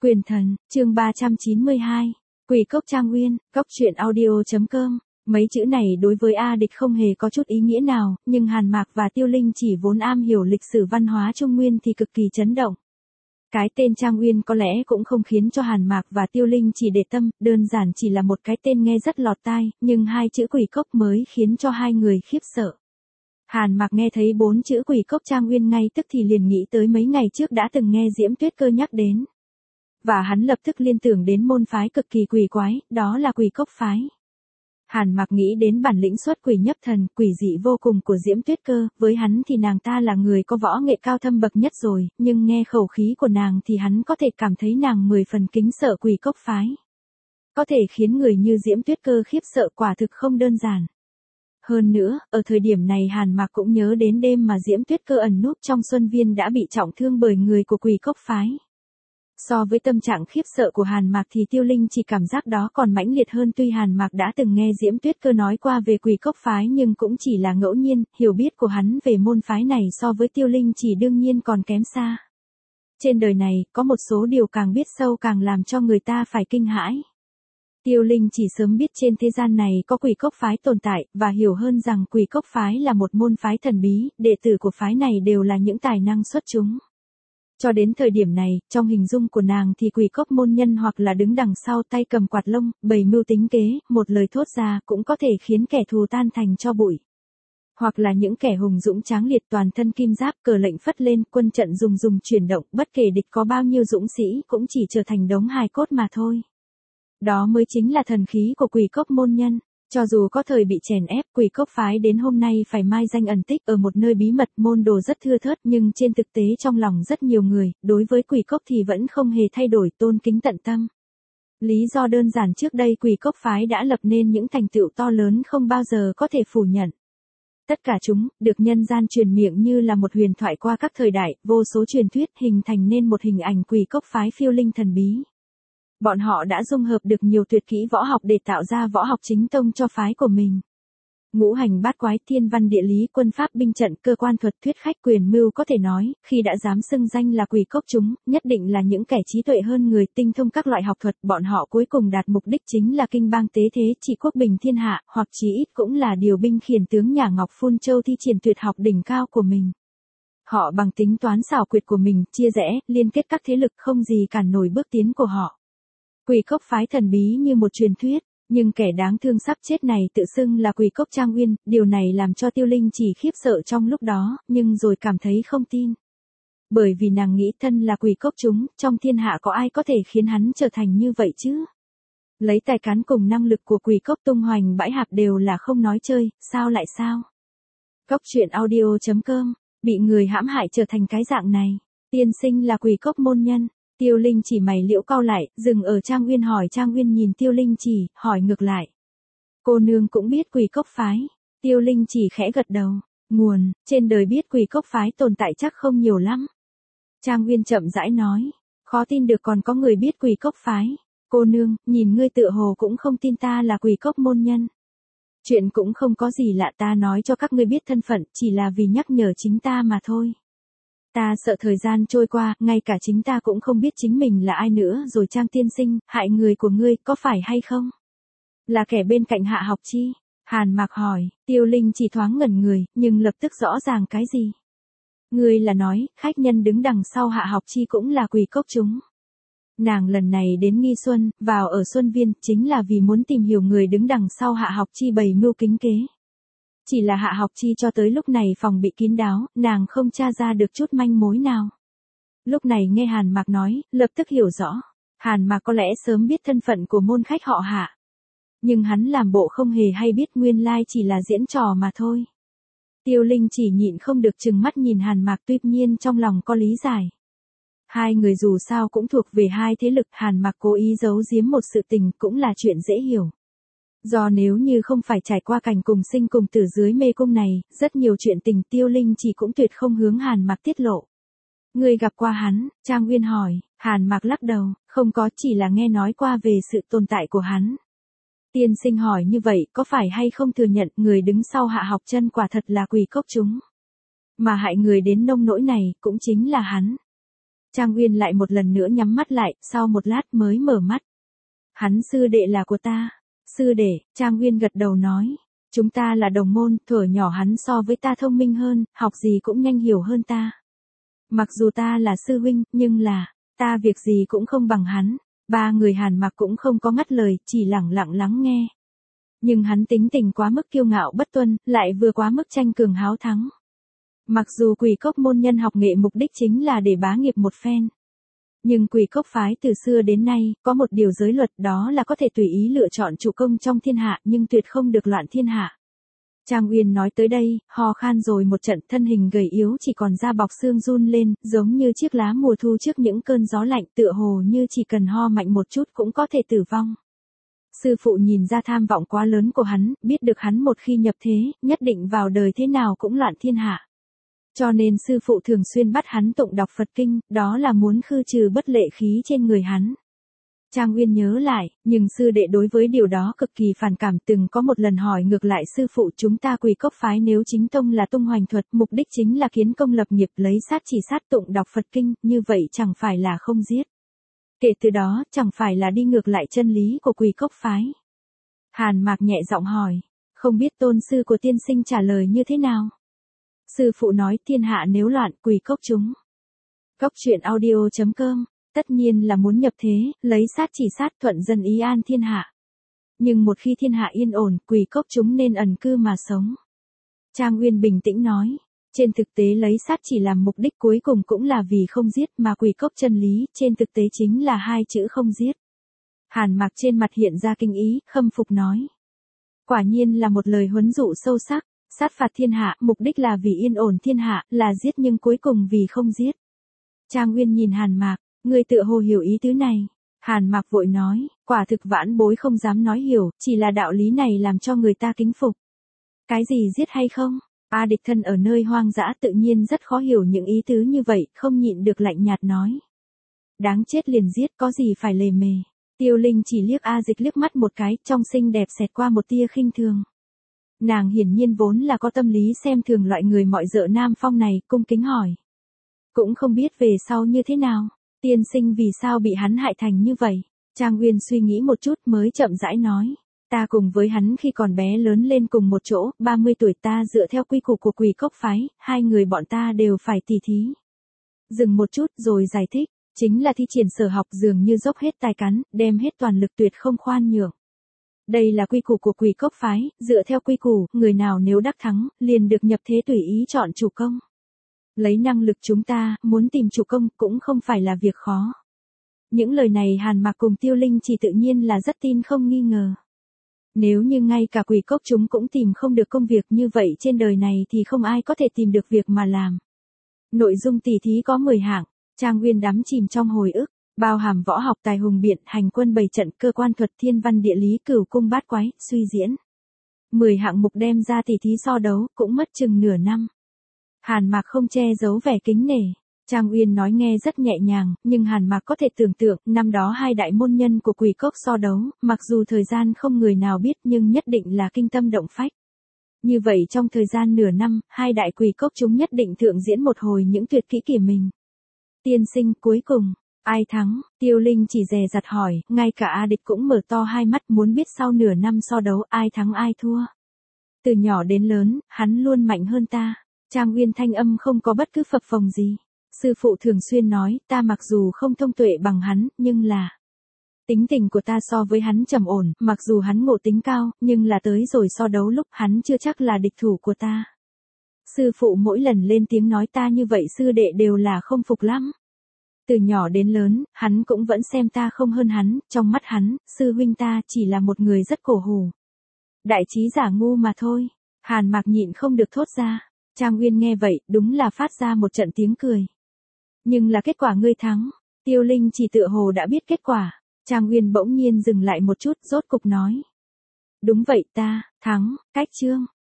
Quyền thần, chương 392. Quỷ cốc Trang Nguyên, cốc truyện audio.com. Mấy chữ này đối với A Địch không hề có chút ý nghĩa nào, nhưng Hàn Mạc và Tiêu Linh chỉ vốn am hiểu lịch sử văn hóa Trung Nguyên thì cực kỳ chấn động. Cái tên Trang Nguyên có lẽ cũng không khiến cho Hàn Mạc và Tiêu Linh chỉ để tâm, đơn giản chỉ là một cái tên nghe rất lọt tai, nhưng hai chữ quỷ cốc mới khiến cho hai người khiếp sợ. Hàn Mạc nghe thấy 4 chữ quỷ cốc Trang Nguyên ngay tức thì liền nghĩ tới mấy ngày trước đã từng nghe Diễm Tuyết Cơ nhắc đến. Và hắn lập tức liên tưởng đến môn phái cực kỳ quỷ quái, đó là quỷ cốc phái. Hàn Mạc nghĩ đến bản lĩnh xuất quỷ nhập thần, quỷ dị vô cùng của Diễm Tuyết Cơ, với hắn thì nàng ta là người có võ nghệ cao thâm bậc nhất rồi, nhưng nghe khẩu khí của nàng thì hắn có thể cảm thấy nàng 10 phần kính sợ quỷ cốc phái. Có thể khiến người như Diễm Tuyết Cơ khiếp sợ quả thực không đơn giản. Hơn nữa, ở thời điểm này Hàn Mạc cũng nhớ đến đêm mà Diễm Tuyết Cơ ẩn núp trong Xuân Viên đã bị trọng thương bởi người của quỷ cốc phái. So với tâm trạng khiếp sợ của Hàn Mạc thì Tiêu Linh chỉ cảm giác đó còn mãnh liệt hơn, tuy Hàn Mạc đã từng nghe Diễm Tuyết Cơ nói qua về quỷ cốc phái nhưng cũng chỉ là ngẫu nhiên, hiểu biết của hắn về môn phái này so với Tiêu Linh chỉ đương nhiên còn kém xa. Trên đời này, có một số điều càng biết sâu càng làm cho người ta phải kinh hãi. Tiêu Linh chỉ sớm biết trên thế gian này có quỷ cốc phái tồn tại, và hiểu hơn rằng quỷ cốc phái là một môn phái thần bí, đệ tử của phái này đều là những tài năng xuất chúng. Cho đến thời điểm này, trong hình dung của nàng thì quỷ cốc môn nhân hoặc là đứng đằng sau tay cầm quạt lông, bày mưu tính kế, một lời thốt ra cũng có thể khiến kẻ thù tan thành tro bụi. Hoặc là những kẻ hùng dũng tráng liệt toàn thân kim giáp, cờ lệnh phất lên, quân trận rùng chuyển động, bất kể địch có bao nhiêu dũng sĩ cũng chỉ trở thành đống hài cốt mà thôi. Đó mới chính là thần khí của quỷ cốc môn nhân. Cho dù có thời bị chèn ép, quỷ cốc phái đến hôm nay phải mai danh ẩn tích ở một nơi bí mật, môn đồ rất thưa thớt, nhưng trên thực tế trong lòng rất nhiều người, đối với quỷ cốc thì vẫn không hề thay đổi, tôn kính tận tâm. Lý do đơn giản, trước đây quỷ cốc phái đã lập nên những thành tựu to lớn không bao giờ có thể phủ nhận. Tất cả chúng, được nhân gian truyền miệng như là một huyền thoại qua các thời đại, vô số truyền thuyết hình thành nên một hình ảnh quỷ cốc phái phiêu linh thần bí. Bọn họ đã dung hợp được nhiều tuyệt kỹ võ học để tạo ra võ học chính tông cho phái của mình. Ngũ hành bát quái, thiên văn địa lý, quân pháp binh trận, cơ quan thuật, thuyết khách, quyền mưu, có thể nói, khi đã dám xưng danh là quỷ cốc chúng, nhất định là những kẻ trí tuệ hơn người, tinh thông các loại học thuật, bọn họ cuối cùng đạt mục đích chính là kinh bang tế thế, trị quốc bình thiên hạ, hoặc chí ít cũng là điều binh khiển tướng nhà Ngọc Phun Châu thi triển tuyệt học đỉnh cao của mình. Họ bằng tính toán xảo quyệt của mình, chia rẽ, liên kết các thế lực, không gì cản nổi bước tiến của họ. Quỷ cốc phái thần bí như một truyền thuyết, nhưng kẻ đáng thương sắp chết này tự xưng là quỷ cốc Trang Nguyên, điều này làm cho Tiêu Linh chỉ khiếp sợ trong lúc đó, nhưng rồi cảm thấy không tin. Bởi vì nàng nghĩ thân là quỷ cốc chúng, trong thiên hạ có ai có thể khiến hắn trở thành như vậy chứ? Lấy tài cán cùng năng lực của quỷ cốc tung hoành bãi hạp đều là không nói chơi, sao lại sao? Cốc truyện audio.com, bị người hãm hại trở thành cái dạng này, tiên sinh là quỷ cốc môn nhân. Tiêu Linh chỉ mày liễu cau lại, dừng ở Trang Nguyên, hỏi Trang Nguyên nhìn Tiêu Linh chỉ, hỏi ngược lại. Cô nương cũng biết quỷ cốc phái. Tiêu Linh chỉ khẽ gật đầu. Nguồn, trên đời biết quỷ cốc phái tồn tại chắc không nhiều lắm. Trang Nguyên chậm rãi nói. Khó tin được còn có người biết quỷ cốc phái. Cô nương, nhìn ngươi tựa hồ cũng không tin ta là quỷ cốc môn nhân. Chuyện cũng không có gì lạ, ta nói cho các ngươi biết thân phận, chỉ là vì nhắc nhở chính ta mà thôi. Ta sợ thời gian trôi qua, ngay cả chính ta cũng không biết chính mình là ai nữa rồi. Trang tiên sinh, hại người của ngươi, có phải hay không? Là kẻ bên cạnh Hạ Học Chi? Hàn Mạc hỏi. Tiêu Linh chỉ thoáng ngẩn người, nhưng lập tức rõ ràng cái gì? Ngươi là nói, khách nhân đứng đằng sau Hạ Học Chi cũng là quỷ cốc chúng. Nàng lần này đến Nghi Xuân, vào ở Xuân Viên, chính là vì muốn tìm hiểu người đứng đằng sau Hạ Học Chi bày mưu kính kế. Chỉ là Hạ Học Chi cho tới lúc này phòng bị kín đáo, nàng không tra ra được chút manh mối nào. Lúc này nghe Hàn Mạc nói, lập tức hiểu rõ. Hàn Mạc có lẽ sớm biết thân phận của môn khách họ Hạ. Nhưng hắn làm bộ không hề hay biết, nguyên lai chỉ là diễn trò mà thôi. Tiêu Linh chỉ nhịn không được trừng mắt nhìn Hàn Mạc, tuy nhiên trong lòng có lý giải. Hai người dù sao cũng thuộc về hai thế lực, Hàn Mạc cố ý giấu giếm một sự tình cũng là chuyện dễ hiểu. Do nếu như không phải trải qua cảnh cùng sinh cùng tử dưới mê cung này, rất nhiều chuyện tình Tiêu Linh chỉ cũng tuyệt không hướng Hàn Mạc tiết lộ. Ngươi gặp qua hắn? Trang Nguyên hỏi. Hàn Mạc lắc đầu, không có, chỉ là nghe nói qua về sự tồn tại của hắn. Tiên sinh hỏi như vậy, có phải hay không thừa nhận người đứng sau Hạ Học Chân quả thật là quỷ cốc chúng? Mà hại người đến nông nỗi này, cũng chính là hắn. Trang Uyên lại một lần nữa nhắm mắt lại, sau một lát mới mở mắt. Hắn sư đệ là của ta. Sư đệ, Trang Uyên gật đầu nói. Chúng ta là đồng môn, thuở nhỏ hắn so với ta thông minh hơn, học gì cũng nhanh hiểu hơn ta. Mặc dù ta là sư huynh, nhưng là, ta việc gì cũng không bằng hắn. Ba người Hàn Mặc cũng không có ngắt lời, chỉ lẳng lặng lắng nghe. Nhưng hắn tính tình quá mức kiêu ngạo bất tuân, lại vừa quá mức tranh cường háo thắng. Mặc dù Quỷ Cốc môn nhân học nghệ mục đích chính là để bá nghiệp một phen. Nhưng Quỷ Cốc phái từ xưa đến nay, có một điều giới luật, đó là có thể tùy ý lựa chọn chủ công trong thiên hạ, nhưng tuyệt không được loạn thiên hạ. Trang Uyên nói tới đây, ho khan rồi một trận, thân hình gầy yếu chỉ còn da bọc xương run lên, giống như chiếc lá mùa thu trước những cơn gió lạnh, tựa hồ như chỉ cần ho mạnh một chút cũng có thể tử vong. Sư phụ nhìn ra tham vọng quá lớn của hắn, biết được hắn một khi nhập thế, nhất định vào đời thế nào cũng loạn thiên hạ. Cho nên sư phụ thường xuyên bắt hắn tụng đọc Phật kinh, đó là muốn khư trừ bất lệ khí trên người hắn. Trang Uyên nhớ lại, nhưng sư đệ đối với điều đó cực kỳ phản cảm, từng có một lần hỏi ngược lại sư phụ, chúng ta Quỷ Cốc phái nếu chính tông là tung hoành thuật, mục đích chính là kiến công lập nghiệp, lấy sát chỉ sát tụng đọc Phật kinh, như vậy chẳng phải là không giết. Kể từ đó, chẳng phải là đi ngược lại chân lý của Quỷ Cốc phái. Hàn Mạc nhẹ giọng hỏi, không biết tôn sư của tiên sinh trả lời như thế nào? Sư phụ nói, thiên hạ nếu loạn, Quỷ Cốc chúng. Cốc truyện audio.com, tất nhiên là muốn nhập thế, lấy sát chỉ sát, thuận dân ý an thiên hạ. Nhưng một khi thiên hạ yên ổn, Quỷ Cốc chúng nên ẩn cư mà sống. Trang Uyên bình tĩnh nói, trên thực tế lấy sát chỉ làm mục đích cuối cùng cũng là vì không giết, mà Quỷ Cốc chân lý, trên thực tế chính là hai chữ không giết. Hàn Mạc trên mặt hiện ra kinh ý, khâm phục nói. Quả nhiên là một lời huấn dụ sâu sắc, sát phạt thiên hạ, mục đích là vì yên ổn thiên hạ, là giết nhưng cuối cùng vì không giết. Trang Uyên nhìn Hàn Mạc, ngươi tựa hồ hiểu ý tứ này. Hàn Mạc vội nói, quả thực vãn bối không dám nói hiểu, chỉ là đạo lý này làm cho người ta kính phục. Cái gì giết hay không? A Địch thân ở nơi hoang dã tự nhiên rất khó hiểu những ý tứ như vậy, không nhịn được lạnh nhạt nói. Đáng chết liền giết, có gì phải lề mề. Tiêu Linh chỉ liếc A Dịch liếc mắt một cái, trong xinh đẹp xẹt qua một tia khinh thường. Nàng hiển nhiên vốn là có tâm lý xem thường loại người mọi dợ nam phong này, cung kính hỏi. Cũng không biết về sau như thế nào, tiên sinh vì sao bị hắn hại thành như vậy. Trang Uyên suy nghĩ một chút mới chậm rãi nói. Ta cùng với hắn khi còn bé lớn lên cùng một chỗ, 30 tuổi ta dựa theo quy củ của Quỷ Cốc phái, hai người bọn ta đều phải tỉ thí. Dừng một chút rồi giải thích, chính là thi triển sở học dường như dốc hết tài cán, đem hết toàn lực tuyệt không khoan nhượng. Đây là quy củ của Quỷ Cốc phái, dựa theo quy củ, người nào nếu đắc thắng, liền được nhập thế tùy ý chọn chủ công. Lấy năng lực chúng ta, muốn tìm chủ công cũng không phải là việc khó. Những lời này Hàn Mạc cùng Tiêu Linh chỉ tự nhiên là rất tin không nghi ngờ. Nếu như ngay cả Quỷ Cốc chúng cũng tìm không được công việc như vậy trên đời này thì không ai có thể tìm được việc mà làm. Nội dung tỉ thí có 10 hạng, Trang Uyên đắm chìm trong hồi ức, bao hàm võ học, tài hùng biện, hành quân bày trận, cơ quan thuật, thiên văn địa lý, cửu cung bát quái, suy diễn. 10 hạng mục đem ra tỉ thí so đấu, cũng mất chừng nửa năm. Hàn Mạc không che giấu vẻ kính nể. Trang Uyên nói nghe rất nhẹ nhàng, nhưng Hàn Mạc có thể tưởng tượng, năm đó hai đại môn nhân của Quỷ Cốc so đấu, mặc dù thời gian không người nào biết nhưng nhất định là kinh tâm động phách. Như vậy trong thời gian nửa năm, hai đại Quỷ Cốc chúng nhất định thượng diễn một hồi những tuyệt kỹ của mình. Tiên sinh, cuối cùng, ai thắng? Tiêu Linh chỉ dè dặt hỏi, ngay cả A Địch cũng mở to hai mắt muốn biết sau nửa năm so đấu ai thắng ai thua. Từ nhỏ đến lớn, hắn luôn mạnh hơn ta. Trang Uyên thanh âm không có bất cứ phập phồng gì. Sư phụ thường xuyên nói, ta mặc dù không thông tuệ bằng hắn, nhưng là tính tình của ta so với hắn trầm ổn, mặc dù hắn ngộ tính cao, nhưng là tới rồi so đấu lúc hắn chưa chắc là địch thủ của ta. Sư phụ mỗi lần lên tiếng nói ta như vậy sư đệ đều là không phục lắm. Từ nhỏ đến lớn, hắn cũng vẫn xem ta không hơn hắn, trong mắt hắn, sư huynh ta chỉ là một người rất cổ hủ. Đại trí giả ngu mà thôi. Hàn Mạc nhịn không được thốt ra. Trang Uyên nghe vậy, đúng là phát ra một trận tiếng cười. Nhưng là kết quả ngươi thắng. Tiêu Linh chỉ tựa hồ đã biết kết quả. Trang Uyên bỗng nhiên dừng lại một chút, rốt cục nói. Đúng vậy ta, thắng, cách chương.